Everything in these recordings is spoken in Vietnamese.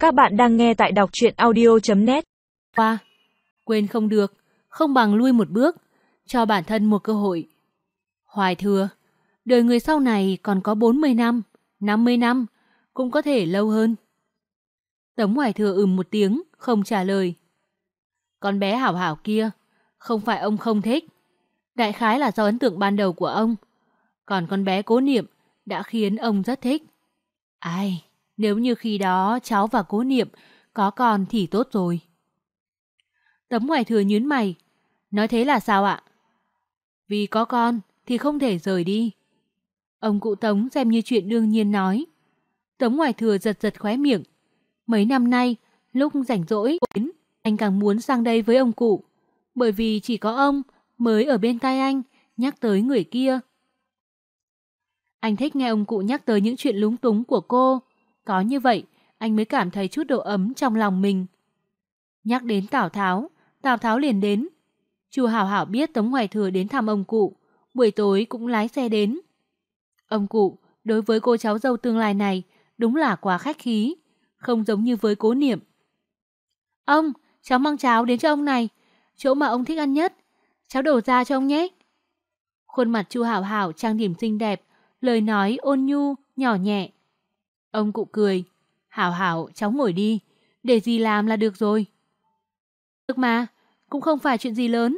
Các bạn đang nghe tại đọc truyện audio.net. Qua, quên không được, không bằng lui một bước, cho bản thân một cơ hội. Hoài Thừa, đời người sau này còn có 40 năm, 50 năm, cũng có thể lâu hơn. Tống Hoài Thừa một tiếng, không trả lời. Con bé Hảo Hảo kia, không phải ông không thích. Đại khái là do ấn tượng ban đầu của ông. Còn con bé Cố Niệm đã khiến ông rất thích. Ai, nếu như khi đó cháu và Cố Niệm có con thì tốt rồi. Tống Hoài Thừa nhướng mày. Nói thế là sao ạ? Vì có con thì không thể rời đi. Ông cụ Tống xem như chuyện đương nhiên nói. Tống Hoài Thừa giật giật khóe miệng. Mấy năm nay, lúc rảnh rỗi, anh càng muốn sang đây với ông cụ. Bởi vì chỉ có ông mới ở bên tai anh nhắc tới người kia. Anh thích nghe ông cụ nhắc tới những chuyện lúng túng của cô. Có như vậy, anh mới cảm thấy chút độ ấm trong lòng mình. Nhắc đến Tào Tháo liền đến. Chu Hảo Hảo biết Tống Hoài Thừa đến thăm ông cụ, buổi tối cũng lái xe đến. Ông cụ, đối với cô cháu dâu tương lai này, đúng là quá khách khí, không giống như với Cố Niệm. Ông, cháu mang cháo đến cho ông này, chỗ mà ông thích ăn nhất, cháu đổ ra cho ông nhé. Khuôn mặt Chu Hảo Hảo trang điểm xinh đẹp, lời nói ôn nhu, nhỏ nhẹ. Ông cụ cười, Hảo Hảo, cháu ngồi đi, để dì làm là được rồi. Được mà, cũng không phải chuyện gì lớn.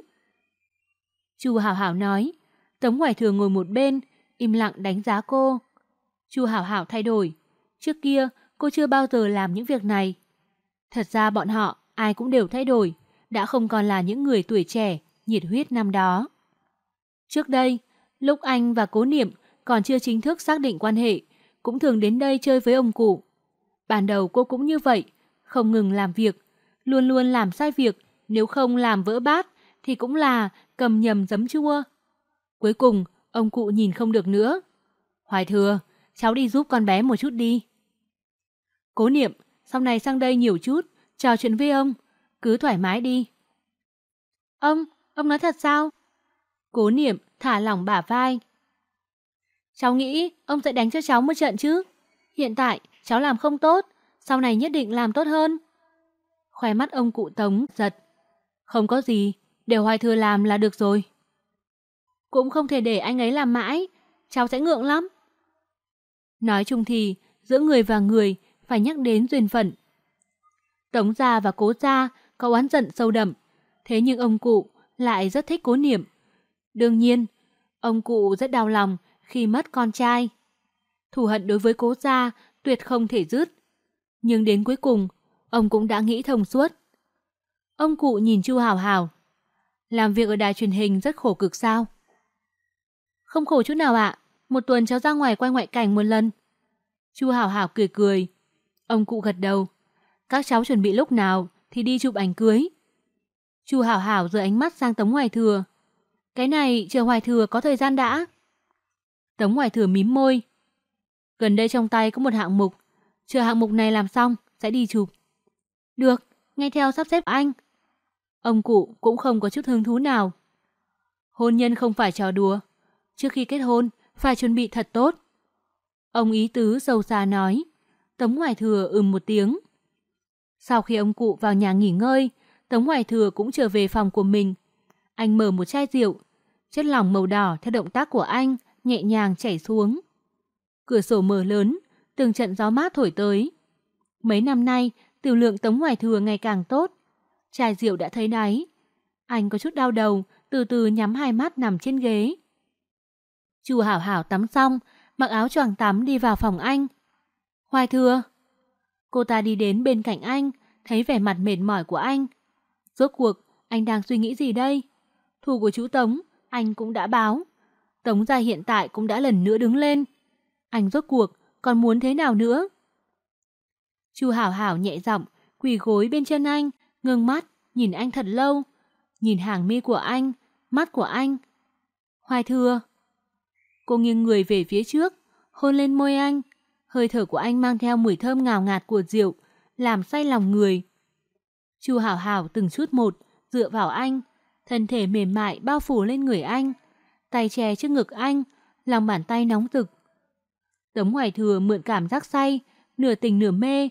Chu Hảo Hảo nói. Tống Hoài Thừa ngồi một bên, im lặng đánh giá cô. Chu Hảo Hảo thay đổi. Trước kia, cô chưa bao giờ làm những việc này. Thật ra bọn họ, ai cũng đều thay đổi, đã không còn là những người tuổi trẻ, nhiệt huyết năm đó. Trước đây, lúc anh và Cố Niệm còn chưa chính thức xác định quan hệ, cũng thường đến đây chơi với ông cụ. Ban đầu cô cũng như vậy, không ngừng làm việc, luôn luôn làm sai việc, nếu không làm vỡ bát thì cũng là cầm nhầm giấm chua. Cuối cùng, ông cụ nhìn không được nữa. Hoài Thừa, cháu đi giúp con bé một chút đi. Cố Niệm, sau này sang đây nhiều chút, trò chuyện với ông, cứ thoải mái đi. Ông nói thật sao? Cố Niệm thả lỏng bả vai. Cháu nghĩ ông sẽ đánh cho cháu một trận chứ. Hiện tại cháu làm không tốt, sau này nhất định làm tốt hơn. Khóe mắt ông cụ Tống giật. Không có gì, để Hoài Thừa làm là được rồi. Cũng không thể để anh ấy làm mãi, cháu sẽ ngượng lắm. Nói chung thì, giữa người và người phải nhắc đến duyên phận. Tống gia và Cố gia có oán giận sâu đậm, thế nhưng ông cụ lại rất thích Cố Niệm. Đương nhiên, ông cụ rất đau lòng khi mất con trai. Thù hận đối với Cố gia tuyệt không thể dứt. Nhưng đến cuối cùng, ông cũng đã nghĩ thông suốt. Ông cụ nhìn Chu Hảo Hảo. Làm việc ở đài truyền hình rất khổ cực sao? Không khổ chút nào ạ. Một tuần cháu ra ngoài quay ngoại cảnh một lần. Chu Hảo Hảo cười cười. Ông cụ gật đầu. Các cháu chuẩn bị lúc nào thì đi chụp ảnh cưới. Chu Hảo Hảo giơ ánh mắt sang Tống Hoài Thừa. Cái này chờ Hoài Thừa có thời gian đã. Tống Hoài Thừa mím môi. Gần đây trong tay có một hạng mục. Chờ hạng mục này làm xong sẽ đi chụp. Được, nghe theo sắp xếp của anh. Ông cụ cũng không có chút hứng thú nào. Hôn nhân không phải trò đùa. Trước khi kết hôn, phải chuẩn bị thật tốt. Ông ý tứ sâu xa nói. Tống Hoài Thừa một tiếng. Sau khi ông cụ vào nhà nghỉ ngơi, Tống Hoài Thừa cũng trở về phòng của mình. Anh mở một chai rượu. Chất lỏng màu đỏ theo động tác của anh nhẹ nhàng chảy xuống. Cửa sổ mở lớn, từng trận gió mát thổi tới. Mấy năm nay, tiểu lượng Tống Hoài Thừa ngày càng tốt. Chai rượu đã thấy đáy. Anh có chút đau đầu, từ từ nhắm hai mắt nằm trên ghế. Chu Hảo Hảo tắm xong, mặc áo choàng tắm đi vào phòng anh. Hoài Thừa. Cô ta đi đến bên cạnh anh, thấy vẻ mặt mệt mỏi của anh. Rốt cuộc, anh đang suy nghĩ gì đây? Thù của chú Tống, anh cũng đã báo. Tống gia hiện tại cũng đã lần nữa đứng lên. Anh rốt cuộc, còn muốn thế nào nữa? Chu Hảo Hảo nhẹ giọng, quỳ gối bên chân anh, ngưng mắt, nhìn anh thật lâu. Nhìn hàng mi của anh, mắt của anh. Hoài Thừa. Cô nghiêng người về phía trước, hôn lên môi anh. Hơi thở của anh mang theo mùi thơm ngào ngạt của rượu, làm say lòng người. Chu Hảo Hảo từng chút một dựa vào anh, thân thể mềm mại bao phủ lên người anh, tay che trước ngực anh, lòng bàn tay nóng rực. Tống Hoài Thừa mượn cảm giác say, nửa tình nửa mê,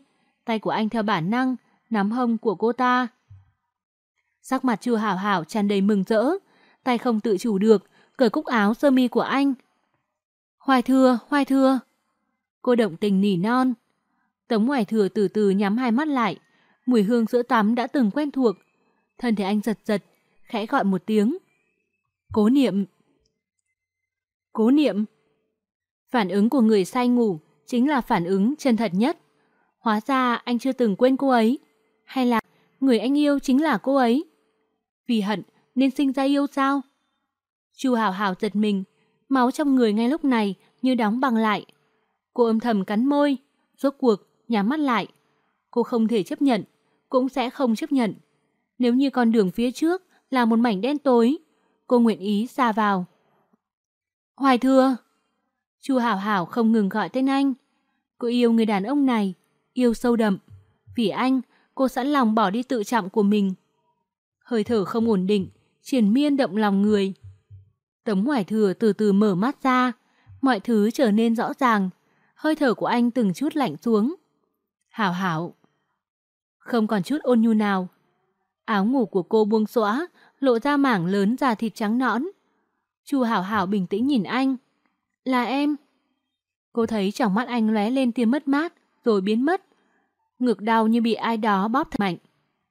tay của anh theo bản năng nắm hông của cô ta. Sắc mặt Chu Hảo Hảo tràn đầy mừng rỡ, tay không tự chủ được cởi cúc áo sơ mi của anh. Hoài Thừa, Hoài Thừa. Cô động tình nỉ non. Tống Hoài Thừa từ từ nhắm hai mắt lại, mùi hương sữa tắm đã từng quen thuộc. Thân thể anh giật giật, khẽ gọi một tiếng. Cố Niệm. Cố Niệm. Phản ứng của người say ngủ chính là phản ứng chân thật nhất. Hóa ra anh chưa từng quên cô ấy. Hay là người anh yêu chính là cô ấy? Vì hận nên sinh ra yêu sao? Chu Hảo Hảo giật mình, máu trong người ngay lúc này như đóng băng lại. Cô âm thầm cắn môi, rốt cuộc nhắm mắt lại. Cô không thể chấp nhận, cũng sẽ không chấp nhận. Nếu như con đường phía trước là một mảnh đen tối, cô nguyện ý ra vào. Hoài Thừa. Chu Hảo Hảo không ngừng gọi tên anh. Cô yêu người đàn ông này, yêu sâu đậm. Vì anh, cô sẵn lòng bỏ đi tự trọng của mình. Hơi thở không ổn định, triền miên động lòng người. Tống Hoài Thừa từ từ mở mắt ra, mọi thứ trở nên rõ ràng. Hơi thở của anh từng chút lạnh xuống. Hảo Hảo. Không còn chút ôn nhu nào. Áo ngủ của cô buông xõa, lộ ra mảng lớn da thịt trắng nõn. Chu Hảo Hảo bình tĩnh nhìn anh. Là em. Cô thấy trong mắt anh lóe lên tia mất mát, rồi biến mất. Ngực đau như bị ai đó bóp thật mạnh.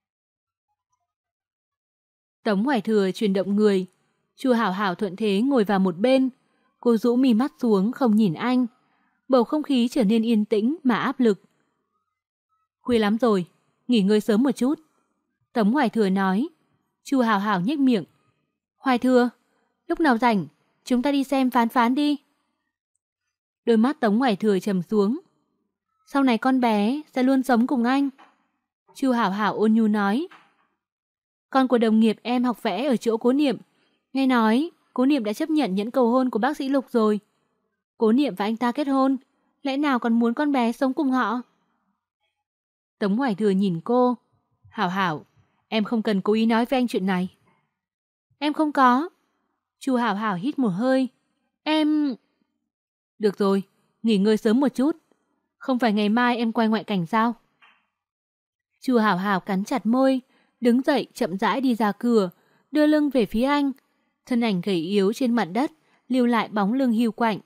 Tống Hoài Thừa chuyển động người. Chu Hảo Hảo thuận thế ngồi vào một bên. Cô rũ mi mắt xuống không nhìn anh. Bầu không khí trở nên yên tĩnh mà áp lực. Khuya lắm rồi, nghỉ ngơi sớm một chút. Tống Hoài Thừa nói. Chu Hảo Hảo nhếch miệng. Hoài Thừa, lúc nào rảnh, chúng ta đi xem Phán Phán đi. Đôi mắt Tống Hoài Thừa trầm xuống. Sau này con bé sẽ luôn sống cùng anh. Chu Hảo Hảo ôn nhu nói. Con của đồng nghiệp em học vẽ ở chỗ Cố Niệm. Nghe nói Cố Niệm đã chấp nhận nhẫn cầu hôn của bác sĩ Lục rồi. Cố Niệm và anh ta kết hôn, lẽ nào còn muốn con bé sống cùng họ? Tống Hoài Thừa nhìn cô. Hảo Hảo, em không cần cố ý nói với anh chuyện này. Em không có. Chu Hảo Hảo hít một hơi. Em... Được rồi, nghỉ ngơi sớm một chút. Không phải ngày mai em quay ngoại cảnh sao? Chu Hảo Hảo cắn chặt môi, đứng dậy chậm rãi đi ra cửa, đưa lưng về phía anh. Thân ảnh gầy yếu trên mặt đất, lưu lại bóng lưng hiu quạnh.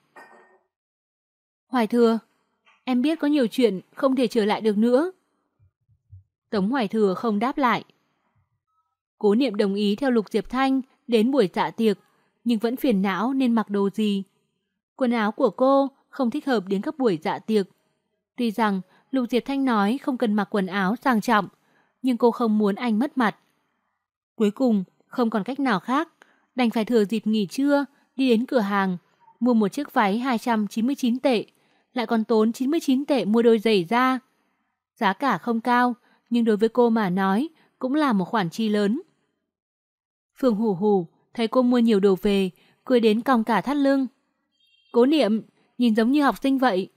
Hoài Thừa, em biết có nhiều chuyện không thể trở lại được nữa. Tống Hoài Thừa không đáp lại. Cố Niệm đồng ý theo Lục Diệp Thanh đến buổi dạ tiệc, nhưng vẫn phiền não nên mặc đồ gì. Quần áo của cô không thích hợp đến các buổi dạ tiệc. Tuy rằng Lục Diệp Thanh nói không cần mặc quần áo sang trọng, nhưng cô không muốn anh mất mặt. Cuối cùng, không còn cách nào khác, đành phải thừa dịp nghỉ trưa đi đến cửa hàng, mua một chiếc váy 299 tệ, lại còn tốn 99 tệ mua đôi giày da. Giá cả không cao, nhưng đối với cô mà nói cũng là một khoản chi lớn. Phương Hủ Hủ thấy cô mua nhiều đồ về, cười đến cong cả thắt lưng. Cố Niệm, nhìn giống như học sinh vậy.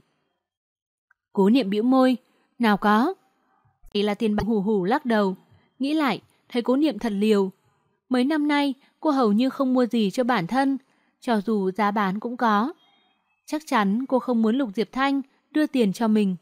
Cố Niệm bĩu môi, nào có. Chỉ là tiền bạc. Hủ Hủ lắc đầu, nghĩ lại thấy Cố Niệm thật liều. Mấy năm nay cô hầu như không mua gì cho bản thân, cho dù giá bán cũng có. Chắc chắn cô không muốn Lục Diệp Thanh đưa tiền cho mình.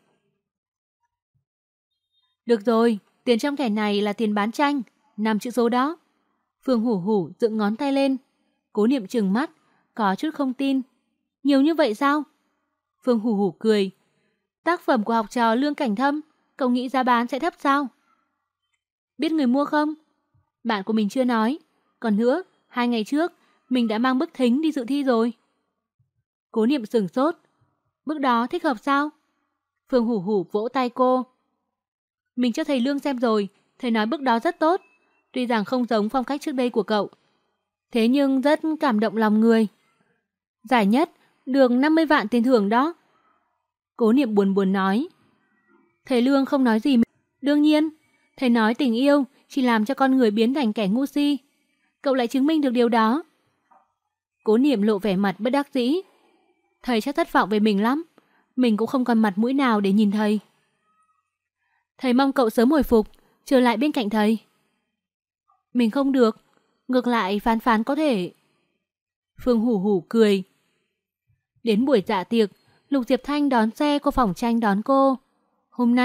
Được rồi, tiền trong thẻ này là tiền bán tranh, 5 chữ số đó. Phương Hủ Hủ dựng ngón tay lên. Cố Niệm trừng mắt, có chút không tin. Nhiều như vậy sao? Phương Hủ Hủ cười. Tác phẩm của học trò Lương Cảnh Thâm, cậu nghĩ giá bán sẽ thấp sao? Biết người mua không? Bạn của mình chưa nói. Còn nữa, 2 ngày trước, mình đã mang bức thính đi dự thi rồi. Cố Niệm sửng sốt. Bức đó thích hợp sao? Phương Hủ Hủ vỗ tay cô. Mình cho thầy Lương xem rồi, thầy nói bức đó rất tốt. Tuy rằng không giống phong cách trước đây của cậu, thế nhưng rất cảm động lòng người. Giải nhất, được 50 vạn tiền thưởng đó. Cố Niệm buồn buồn nói. Thầy Lương không nói gì. Đương nhiên, thầy nói tình yêu chỉ làm cho con người biến thành kẻ ngu si. Cậu lại chứng minh được điều đó. Cố Niệm lộ vẻ mặt bất đắc dĩ. Thầy chắc thất vọng về mình lắm. Mình cũng không còn mặt mũi nào để nhìn thầy. Thầy mong cậu sớm hồi phục, trở lại bên cạnh thầy. Mình không được, ngược lại Phán Phán có thể. Phương Hủ Hủ cười. Đến buổi dạ tiệc, Lục Diệp Thanh đón xe qua phòng tranh đón cô. Hôm nay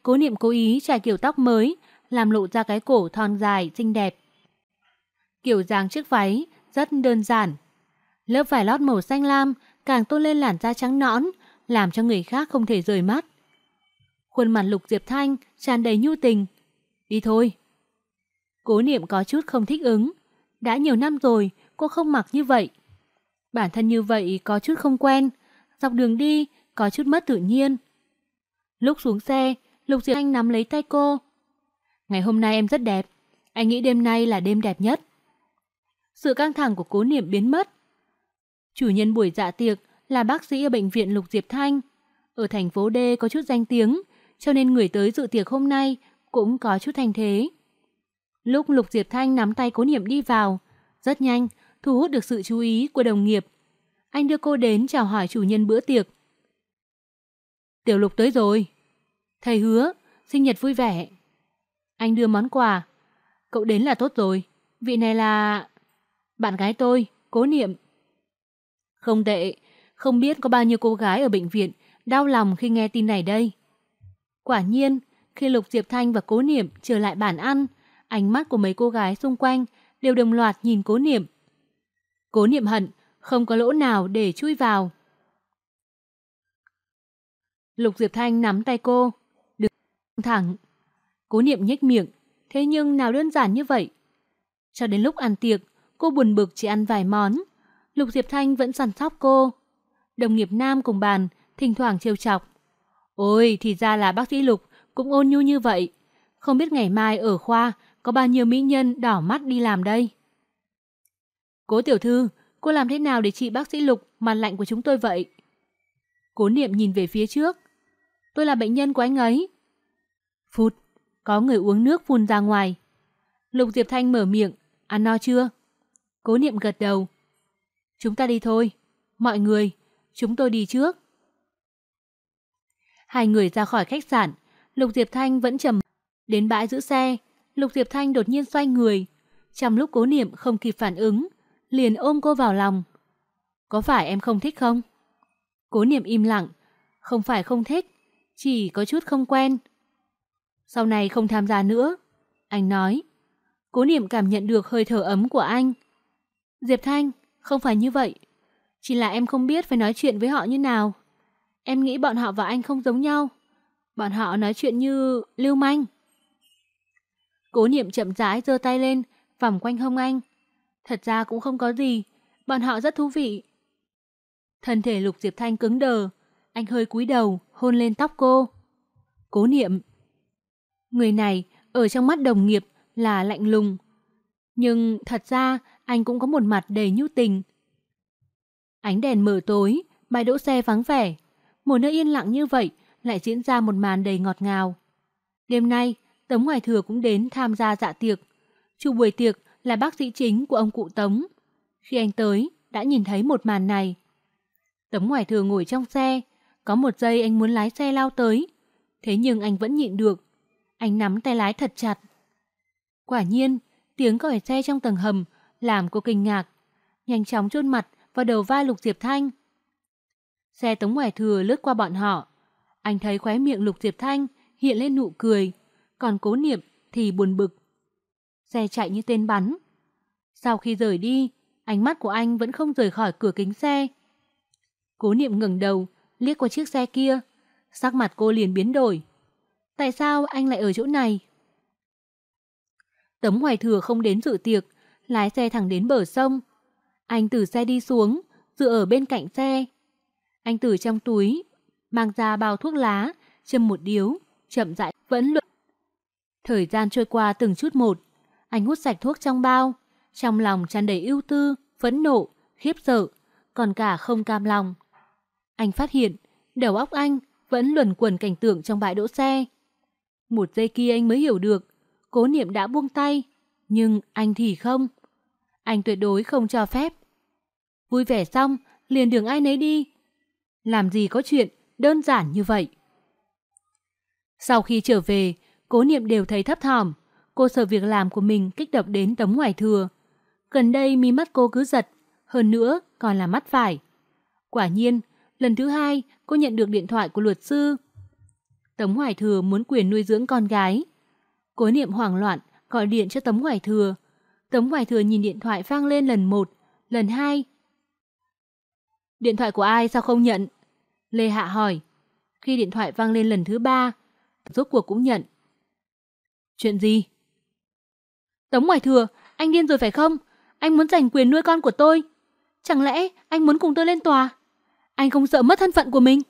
Cố Niệm cố ý trải kiểu tóc mới, làm lộ ra cái cổ thon dài, xinh đẹp. Kiểu dáng chiếc váy rất đơn giản. Lớp vải lót màu xanh lam càng tôn lên làn da trắng nõn, làm cho người khác không thể rời mắt. Khuôn mặt Lục Diệp Thanh tràn đầy nhu tình. Đi thôi. Cố Niệm có chút không thích ứng. Đã nhiều năm rồi, cô không mặc như vậy. Bản thân như vậy có chút không quen. Dọc đường đi, có chút mất tự nhiên. Lúc xuống xe, Lục Diệp Thanh nắm lấy tay cô. Ngày hôm nay em rất đẹp. Anh nghĩ đêm nay là đêm đẹp nhất. Sự căng thẳng của Cố Niệm biến mất. Chủ nhân buổi dạ tiệc là bác sĩ ở bệnh viện Lục Diệp Thanh. Ở thành phố D có chút danh tiếng, cho nên người tới dự tiệc hôm nay cũng có chút thanh thế. Lúc Lục Diệp Thanh nắm tay Cố Niệm đi vào, rất nhanh thu hút được sự chú ý của đồng nghiệp. Anh đưa cô đến chào hỏi chủ nhân bữa tiệc. Tiểu Lục tới rồi. Thầy hứa, sinh nhật vui vẻ. Anh đưa món quà. Cậu đến là tốt rồi. Vị này là... bạn gái tôi, Cố Niệm. Không tệ, không biết có bao nhiêu cô gái ở bệnh viện đau lòng khi nghe tin này đây. Quả nhiên, khi Lục Diệp Thanh và Cố Niệm trở lại bàn ăn, ánh mắt của mấy cô gái xung quanh đều đồng loạt nhìn Cố Niệm. Cố Niệm hận, không có lỗ nào để chui vào. Lục Diệp Thanh nắm tay cô. Đừng thẳng. Cố Niệm nhếch miệng, thế nhưng nào đơn giản như vậy. Cho đến lúc ăn tiệc, cô buồn bực chỉ ăn vài món. Lục Diệp Thanh vẫn săn sóc cô. Đồng nghiệp nam cùng bàn, thỉnh thoảng trêu chọc. Ôi, thì ra là bác sĩ Lục cũng ôn nhu như vậy. Không biết ngày mai ở khoa có bao nhiêu mỹ nhân đỏ mắt đi làm đây. Cố tiểu thư, cô làm thế nào để trị bác sĩ Lục mặt lạnh của chúng tôi vậy? Cố Niệm nhìn về phía trước. Tôi là bệnh nhân của anh ấy. Phụt, có người uống nước phun ra ngoài. Lục Diệp Thanh mở miệng. Ăn no chưa? Cố Niệm gật đầu. Chúng ta đi thôi. Mọi người, chúng tôi đi trước. Hai người ra khỏi khách sạn. Lục Diệp Thanh vẫn trầm. Đến bãi giữ xe, Lục Diệp Thanh đột nhiên xoay người. Trong lúc Cố Niệm không kịp phản ứng, liền ôm cô vào lòng. Có phải em không thích không? Cố Niệm im lặng. Không phải không thích, chỉ có chút không quen. Sau này không tham gia nữa, anh nói. Cố Niệm cảm nhận được hơi thở ấm của anh. Diệp Thanh, không phải như vậy. Chỉ là em không biết phải nói chuyện với họ như nào. Em nghĩ bọn họ và anh không giống nhau. Bọn họ nói chuyện như lưu manh. Cố Niệm chậm rãi giơ tay lên, vòng quanh hông anh. Thật ra cũng không có gì, bọn họ rất thú vị. Thân thể Lục Diệp Thanh cứng đờ, anh hơi cúi đầu, hôn lên tóc cô. Cố Niệm. Người này ở trong mắt đồng nghiệp là lạnh lùng, nhưng thật ra anh cũng có một mặt đầy nhu tình. Ánh đèn mờ tối, bãi đỗ xe vắng vẻ, một nơi yên lặng như vậy lại diễn ra một màn đầy ngọt ngào. Đêm nay, Tống Hoài Thừa cũng đến tham gia dạ tiệc. Chủ buổi tiệc là bác sĩ chính của ông cụ Tống. Khi anh tới, đã nhìn thấy một màn này. Tống Hoài Thừa ngồi trong xe, có một giây anh muốn lái xe lao tới, thế nhưng anh vẫn nhịn được. Anh nắm tay lái thật chặt. Quả nhiên, tiếng còi xe trong tầng hầm làm cô kinh ngạc, nhanh chóng chôn mặt vào đầu vai Lục Diệp Thanh. Xe Tống Hoài Thừa lướt qua bọn họ. Anh thấy khóe miệng Lục Diệp Thanh hiện lên nụ cười, còn Cố Niệm thì buồn bực. Xe chạy như tên bắn. Sau khi rời đi, ánh mắt của anh vẫn không rời khỏi cửa kính xe. Cố Niệm ngẩng đầu, liếc qua chiếc xe kia, sắc mặt cô liền biến đổi. Tại sao anh lại ở chỗ này? Tống Hoài Thừa không đến dự tiệc, lái xe thẳng đến bờ sông. Anh từ xe đi xuống, dựa ở bên cạnh xe. Anh từ trong túi mang ra bao thuốc lá, châm một điếu, chậm rãi vẫn luận. Thời gian trôi qua từng chút một, anh hút sạch thuốc trong bao, trong lòng tràn đầy ưu tư, phẫn nộ, khiếp sợ, còn cả không cam lòng. Anh phát hiện, đầu óc anh vẫn luẩn quẩn cảnh tượng trong bãi đỗ xe. Một giây kia anh mới hiểu được, Cố Niệm đã buông tay, nhưng anh thì không. Anh tuyệt đối không cho phép. Vui vẻ xong, liền đường ai nấy đi. Làm gì có chuyện đơn giản như vậy. Sau khi trở về, Cố Niệm đều thấy thấp thỏm. Cô sợ việc làm của mình kích động đến Tống Hoài Thừa. Gần đây mí mắt cô cứ giật, hơn nữa còn là mắt phải. Quả nhiên, lần thứ hai cô nhận được điện thoại của luật sư. Tống Hoài Thừa muốn quyền nuôi dưỡng con gái. Cố Niệm hoảng loạn gọi điện cho Tống Hoài Thừa. Tống Hoài Thừa nhìn điện thoại vang lên lần 1, lần 2. Điện thoại của ai sao không nhận? Lê Hạ hỏi. Khi điện thoại vang lên lần thứ 3, rốt cuộc cũng nhận. Chuyện gì? Tống Hoài Thừa, anh điên rồi phải không? Anh muốn giành quyền nuôi con của tôi. Chẳng lẽ anh muốn cùng tôi lên tòa? Anh không sợ mất thân phận của mình?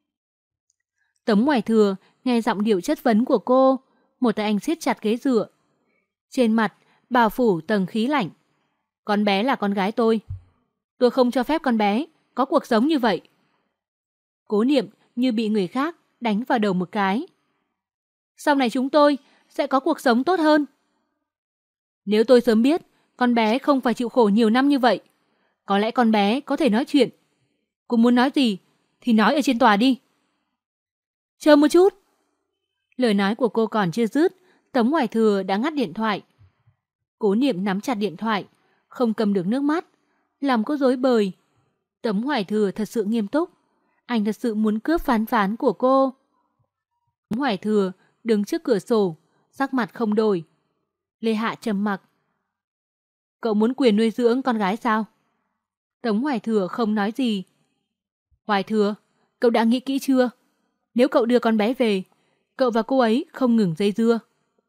Tống Hoài Thừa nghe giọng điệu chất vấn của cô, một tay anh siết chặt ghế dựa. Trên mặt bao phủ tầng khí lạnh. Con bé là con gái tôi. Tôi không cho phép con bé có cuộc sống như vậy. Cố Niệm như bị người khác đánh vào đầu một cái. Sau này chúng tôi sẽ có cuộc sống tốt hơn. Nếu tôi sớm biết con bé không phải chịu khổ nhiều năm như vậy, có lẽ con bé có thể nói chuyện. Cô muốn nói gì thì nói ở trên tòa đi. Chờ một chút. Lời nói của cô còn chưa dứt, Tống Hoài Thừa đã ngắt điện thoại. Cố Niệm nắm chặt điện thoại, không cầm được nước mắt, lòng cô rối bời. Tống Hoài Thừa thật sự nghiêm túc, anh thật sự muốn cướp phán phán của cô. Tống Hoài Thừa đứng trước cửa sổ, sắc mặt không đổi. Lê Hạ trầm mặc. Cậu muốn quyền nuôi dưỡng con gái sao? Tống Hoài Thừa không nói gì. Hoài Thừa, cậu đã nghĩ kỹ chưa? Nếu cậu đưa con bé về, cậu và cô ấy không ngừng dây dưa.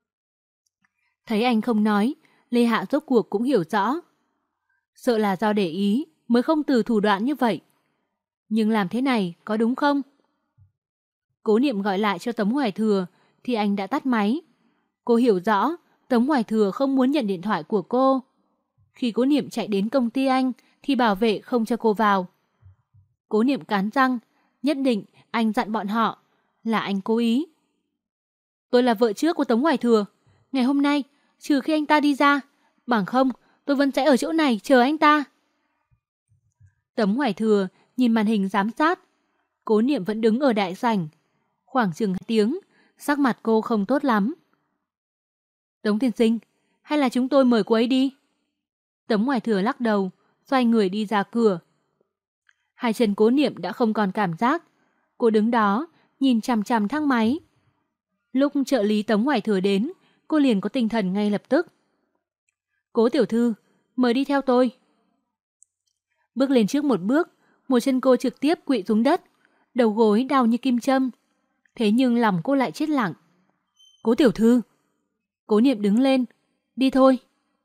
Thấy anh không nói, Lê Hạ rốt cuộc cũng hiểu rõ. Sợ là do để ý mới không từ thủ đoạn như vậy. Nhưng làm thế này có đúng không? Cố Niệm gọi lại cho Tống Hoài Thừa thì anh đã tắt máy. Cô hiểu rõ Tống Hoài Thừa không muốn nhận điện thoại của cô. Khi Cố Niệm chạy đến công ty anh thì bảo vệ không cho cô vào. Cố Niệm cắn răng, nhất định anh dặn bọn họ là anh cố ý. Tôi là vợ trước của Tống Hoài Thừa. Ngày hôm nay, trừ khi anh ta đi ra, bằng không tôi vẫn sẽ ở chỗ này chờ anh ta. Tống Hoài Thừa nhìn màn hình giám sát. Cố Niệm vẫn đứng ở đại sảnh. Khoảng chừng 2 tiếng, sắc mặt cô không tốt lắm. Tống tiên sinh, hay là chúng tôi mời cô ấy đi? Tống Hoài Thừa lắc đầu, xoay người đi ra cửa. Hai chân Cố Niệm đã không còn cảm giác. Cô đứng đó, nhìn chằm chằm thang máy. Lúc trợ lý Tống Hoài Thừa đến, cô liền có tinh thần ngay lập tức. Cố tiểu thư, mời đi theo tôi. Bước lên trước một bước, một chân cô trực tiếp quỵ xuống đất, đầu gối đau như kim châm. Thế nhưng lòng cô lại chết lặng. Cố tiểu thư. Cố Niệm đứng lên, đi thôi.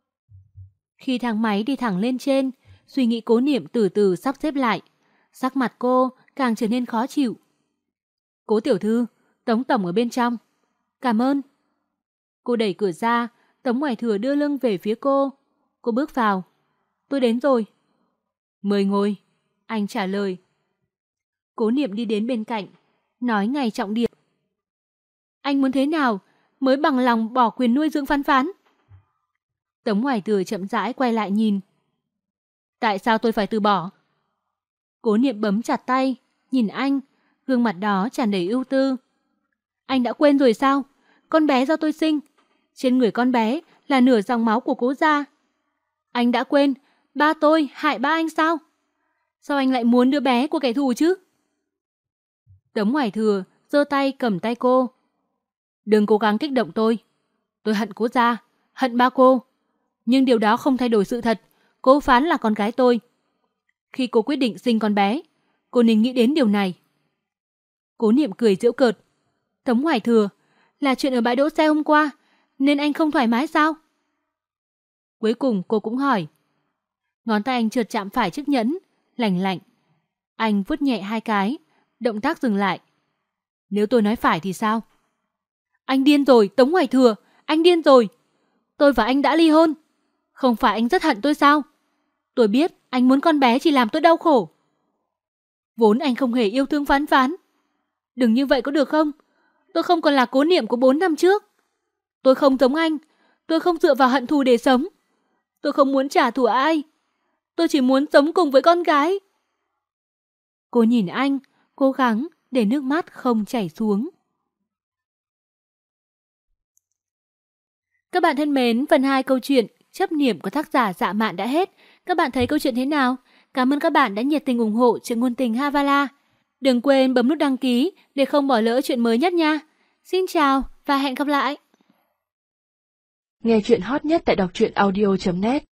Khi thang máy đi thẳng lên trên, suy nghĩ Cố Niệm từ từ sắp xếp lại. Sắc mặt cô càng trở nên khó chịu. Cố tiểu thư, Tống tổng ở bên trong. Cảm ơn. Cô đẩy cửa ra, Tống Hoài Thừa đưa lưng về phía cô. Cô bước vào. Tôi đến rồi. Mời ngồi. Anh trả lời. Cố Niệm đi đến bên cạnh, nói ngay trọng điểm. Anh muốn thế nào mới bằng lòng bỏ quyền nuôi dưỡng Phán Phán? Tống Hoài Thừa chậm rãi quay lại nhìn. Tại sao tôi phải từ bỏ? Cố Niệm bấm chặt tay, nhìn anh, gương mặt đó tràn đầy ưu tư. Anh đã quên rồi sao? Con bé do tôi sinh. Trên người con bé là nửa dòng máu của Cố gia. Anh đã quên ba tôi hại ba anh sao? Sao anh lại muốn đứa bé của kẻ thù chứ? Tống Hoài Thừa giơ tay cầm tay cô. Đừng cố gắng kích động tôi. Tôi hận Cố gia, hận ba cô. Nhưng điều đó không thay đổi sự thật. Cố Phán là con gái tôi. Khi cô quyết định sinh con bé, cô nên nghĩ đến điều này. Cố Niệm cười giễu cợt. Tống Hoài Thừa, là chuyện ở bãi đỗ xe hôm qua, nên anh không thoải mái sao? Cuối cùng cô cũng hỏi. Ngón tay anh trượt chạm phải chiếc nhẫn, lành lạnh. Anh vuốt nhẹ 2 cái, động tác dừng lại. Nếu tôi nói phải thì sao? Anh điên rồi, Tống Hoài Thừa, anh điên rồi. Tôi và anh đã ly hôn. Không phải anh rất hận tôi sao? Tôi biết anh muốn con bé chỉ làm tôi đau khổ. Vốn anh không hề yêu thương Phán Phán. Đừng như vậy có được không? Tôi không còn là Cố Niệm của 4 năm trước. Tôi không giống anh. Tôi không dựa vào hận thù để sống. Tôi không muốn trả thù ai. Tôi chỉ muốn sống cùng với con gái. Cô nhìn anh, cố gắng để nước mắt không chảy xuống. Các bạn thân mến, phần 2 câu chuyện Chấp niệm của tác giả Dạ Mạn đã hết. Các bạn thấy câu chuyện thế nào? Cảm ơn các bạn đã nhiệt tình ủng hộ chuyện ngôn tình Havala. Đừng quên bấm nút đăng ký để không bỏ lỡ chuyện mới nhất nha. Xin chào và hẹn gặp lại. Nghe chuyện hot nhất tại đọc truyện audio.net